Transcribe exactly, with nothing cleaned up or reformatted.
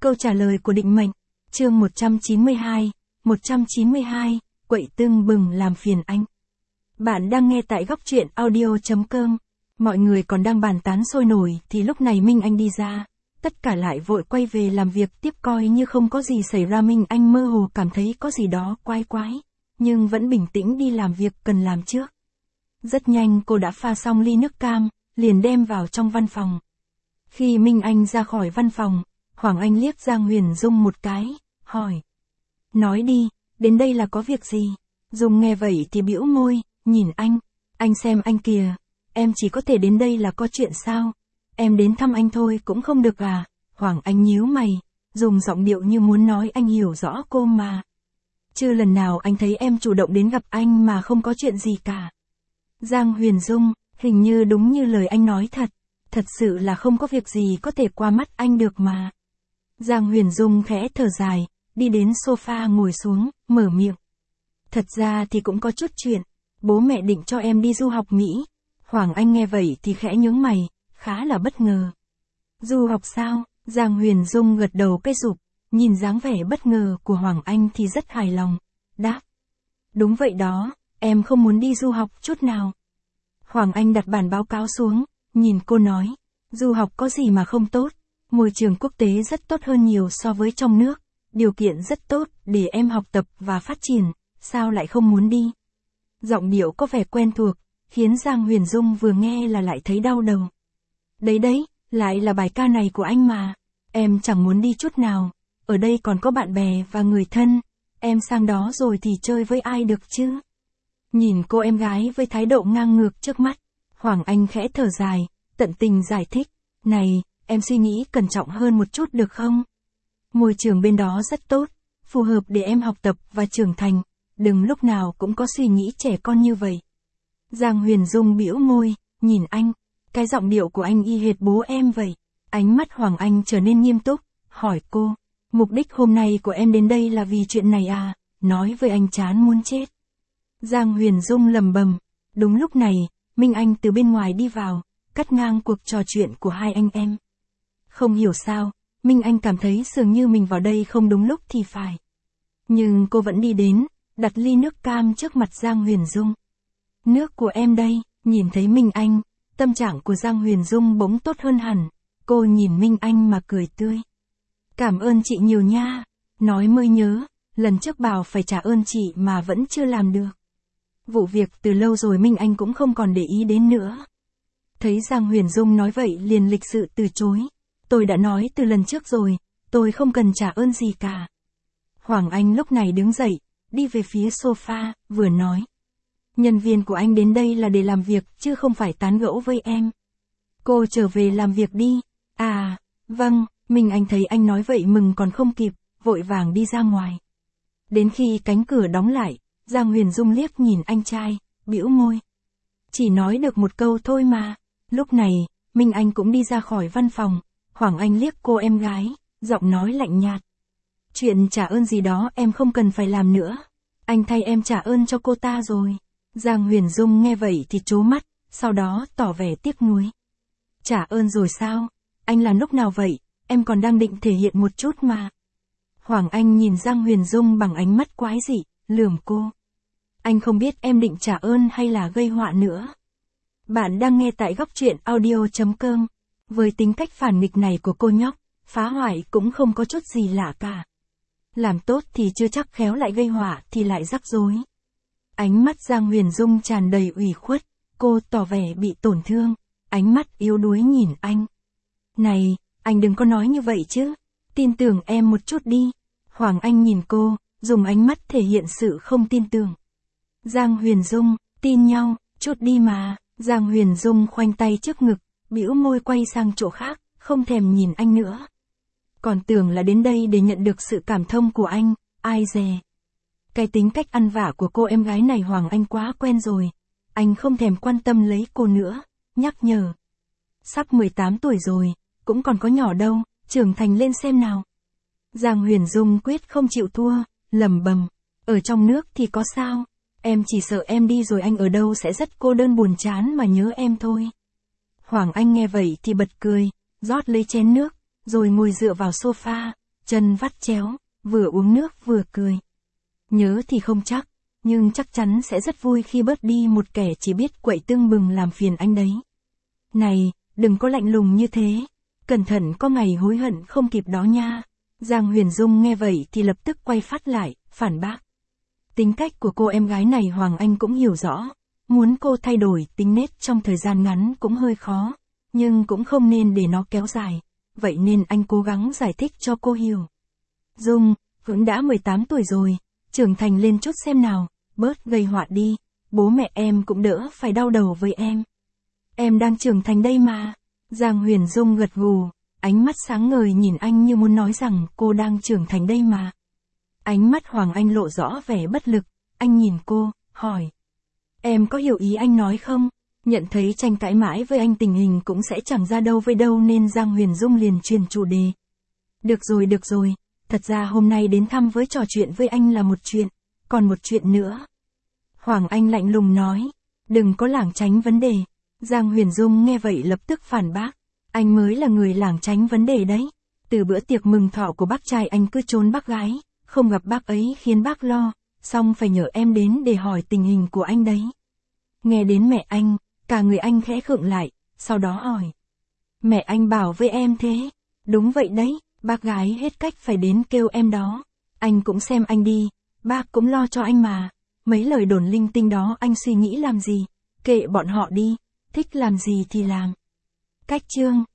Câu trả lời của định mệnh. Chương một trăm chín mươi hai, một trăm chín mươi hai, quậy tưng bừng làm phiền anh. Bạn đang nghe tại góc truyện audio chấm com. Mọi người còn đang bàn tán sôi nổi thì lúc này Minh Anh đi ra. Tất cả lại vội quay về làm việc tiếp coi như không có gì xảy ra. Minh Anh mơ hồ cảm thấy có gì đó quái quái, nhưng vẫn bình tĩnh đi làm việc cần làm trước. Rất nhanh cô đã pha xong ly nước cam, liền đem vào trong văn phòng. Khi Minh Anh ra khỏi văn phòng, Hoàng Anh liếc Giang Huyền Dung một cái, hỏi. Nói đi, đến đây là có việc gì? Dung nghe vậy thì bĩu môi, nhìn anh. Anh xem anh kìa, em chỉ có thể đến đây là có chuyện sao? Em đến thăm anh thôi cũng không được à? Hoàng Anh nhíu mày, dùng giọng điệu như muốn nói anh hiểu rõ cô mà. Chưa lần nào anh thấy em chủ động đến gặp anh mà không có chuyện gì cả. Giang Huyền Dung, hình như đúng như lời anh nói thật. Thật sự là không có việc gì có thể qua mắt anh được mà. Giang Huyền Dung khẽ thở dài, đi đến sofa ngồi xuống, mở miệng. Thật ra thì cũng có chút chuyện, bố mẹ định cho em đi du học Mỹ. Hoàng Anh nghe vậy thì khẽ nhướng mày, khá là bất ngờ. Du học sao? Giang Huyền Dung gật đầu cái rụp, nhìn dáng vẻ bất ngờ của Hoàng Anh thì rất hài lòng, đáp. Đúng vậy đó, em không muốn đi du học chút nào. Hoàng Anh đặt bản báo cáo xuống, nhìn cô nói, du học có gì mà không tốt, môi trường quốc tế rất tốt hơn nhiều so với trong nước, điều kiện rất tốt để em học tập và phát triển, sao lại không muốn đi? Giọng điệu có vẻ quen thuộc, khiến Giang Huyền Dung vừa nghe là lại thấy đau đầu. Đấy đấy, lại là bài ca này của anh mà, em chẳng muốn đi chút nào, ở đây còn có bạn bè và người thân, em sang đó rồi thì chơi với ai được chứ? Nhìn cô em gái với thái độ ngang ngược trước mắt, Hoàng Anh khẽ thở dài, tận tình giải thích, này, em suy nghĩ cẩn trọng hơn một chút được không? Môi trường bên đó rất tốt, phù hợp để em học tập và trưởng thành, đừng lúc nào cũng có suy nghĩ trẻ con như vậy. Giang Huyền Dung bĩu môi, nhìn anh, cái giọng điệu của anh y hệt bố em vậy. Ánh mắt Hoàng Anh trở nên nghiêm túc, hỏi cô, mục đích hôm nay của em đến đây là vì chuyện này à? Nói với anh chán muốn chết. Giang Huyền Dung lầm bầm, đúng lúc này, Minh Anh từ bên ngoài đi vào, cắt ngang cuộc trò chuyện của hai anh em. Không hiểu sao, Minh Anh cảm thấy dường như mình vào đây không đúng lúc thì phải. Nhưng cô vẫn đi đến, đặt ly nước cam trước mặt Giang Huyền Dung. Nước của em đây. Nhìn thấy Minh Anh, tâm trạng của Giang Huyền Dung bỗng tốt hơn hẳn. Cô nhìn Minh Anh mà cười tươi. Cảm ơn chị nhiều nha. Nói mới nhớ, lần trước bảo phải trả ơn chị mà vẫn chưa làm được. Vụ việc từ lâu rồi Minh Anh cũng không còn để ý đến nữa. Thấy Giang Huyền Dung nói vậy liền lịch sự từ chối. Tôi đã nói từ lần trước rồi, tôi không cần trả ơn gì cả. Hoàng Anh lúc này đứng dậy, đi về phía sofa, vừa nói. Nhân viên của anh đến đây là để làm việc chứ không phải tán gẫu với em. Cô trở về làm việc đi. À, vâng, Minh Anh thấy anh nói vậy mừng còn không kịp, vội vàng đi ra ngoài. Đến khi cánh cửa đóng lại, Giang Huyền Dung liếc nhìn anh trai, bĩu môi. Chỉ nói được một câu thôi mà. Lúc này, Minh Anh cũng đi ra khỏi văn phòng, Hoàng Anh liếc cô em gái, giọng nói lạnh nhạt. Chuyện trả ơn gì đó em không cần phải làm nữa. Anh thay em trả ơn cho cô ta rồi. Giang Huyền Dung nghe vậy thì trố mắt, sau đó tỏ vẻ tiếc nuối. Trả ơn rồi sao? Anh làm lúc nào vậy? Em còn đang định thể hiện một chút mà. Hoàng Anh nhìn Giang Huyền Dung bằng ánh mắt quái dị, lườm cô. Anh không biết em định trả ơn hay là gây họa nữa. Bạn đang nghe tại góc truyện audio chấm com. Với tính cách phản nghịch này của cô nhóc, phá hoại cũng không có chút gì lạ cả. Làm tốt thì chưa chắc khéo lại gây họa thì lại rắc rối. Ánh mắt Giang Huyền Dung tràn đầy ủy khuất, cô tỏ vẻ bị tổn thương, ánh mắt yếu đuối nhìn anh. Này, anh đừng có nói như vậy chứ, tin tưởng em một chút đi. Hoàng Anh nhìn cô, dùng ánh mắt thể hiện sự không tin tưởng. Giang Huyền Dung, tin nhau, chút đi mà. Giang Huyền Dung khoanh tay trước ngực, bĩu môi quay sang chỗ khác, không thèm nhìn anh nữa. Còn tưởng là đến đây để nhận được sự cảm thông của anh, ai dè. Cái tính cách ăn vạ của cô em gái này Hoàng Anh quá quen rồi. Anh không thèm quan tâm lấy cô nữa, nhắc nhở. Sắp mười tám tuổi rồi, cũng còn có nhỏ đâu, trưởng thành lên xem nào. Giang Huyền Dung quyết không chịu thua, lẩm bẩm. Ở trong nước thì có sao, em chỉ sợ em đi rồi anh ở đâu sẽ rất cô đơn buồn chán mà nhớ em thôi. Hoàng Anh nghe vậy thì bật cười, rót lấy chén nước, rồi ngồi dựa vào sofa, chân vắt chéo, vừa uống nước vừa cười. Nhớ thì không chắc, nhưng chắc chắn sẽ rất vui khi bớt đi một kẻ chỉ biết quậy tưng bừng làm phiền anh đấy. Này, đừng có lạnh lùng như thế, cẩn thận có ngày hối hận không kịp đó nha. Giang Huyền Dung nghe vậy thì lập tức quay phát lại, phản bác. Tính cách của cô em gái này Hoàng Anh cũng hiểu rõ, muốn cô thay đổi tính nết trong thời gian ngắn cũng hơi khó, nhưng cũng không nên để nó kéo dài, vậy nên anh cố gắng giải thích cho cô hiểu. Dung, vẫn đã mười tám tuổi rồi, trưởng thành lên chút xem nào, bớt gây họa đi, bố mẹ em cũng đỡ phải đau đầu với em. Em đang trưởng thành đây mà. Giang Huyền Dung gật gù, ánh mắt sáng ngời nhìn anh như muốn nói rằng cô đang trưởng thành đây mà. Ánh mắt Hoàng Anh lộ rõ vẻ bất lực, anh nhìn cô, hỏi. Em có hiểu ý anh nói không? Nhận thấy tranh cãi mãi với anh tình hình cũng sẽ chẳng ra đâu với đâu nên Giang Huyền Dung liền chuyển chủ đề. Được rồi được rồi, thật ra hôm nay đến thăm với trò chuyện với anh là một chuyện, còn một chuyện nữa. Hoàng Anh lạnh lùng nói, đừng có lảng tránh vấn đề. Giang Huyền Dung nghe vậy lập tức phản bác, anh mới là người lảng tránh vấn đề đấy. Từ bữa tiệc mừng thọ của bác trai anh cứ trốn bác gái, không gặp bác ấy khiến bác lo, xong phải nhờ em đến để hỏi tình hình của anh đấy. Nghe đến mẹ anh, cả người anh khẽ khựng lại, sau đó hỏi. Mẹ anh bảo với em thế? Đúng vậy đấy, bác gái hết cách phải đến kêu em đó. Anh cũng xem anh đi, bác cũng lo cho anh mà. Mấy lời đồn linh tinh đó anh suy nghĩ làm gì, kệ bọn họ đi, thích làm gì thì làm. Cách chương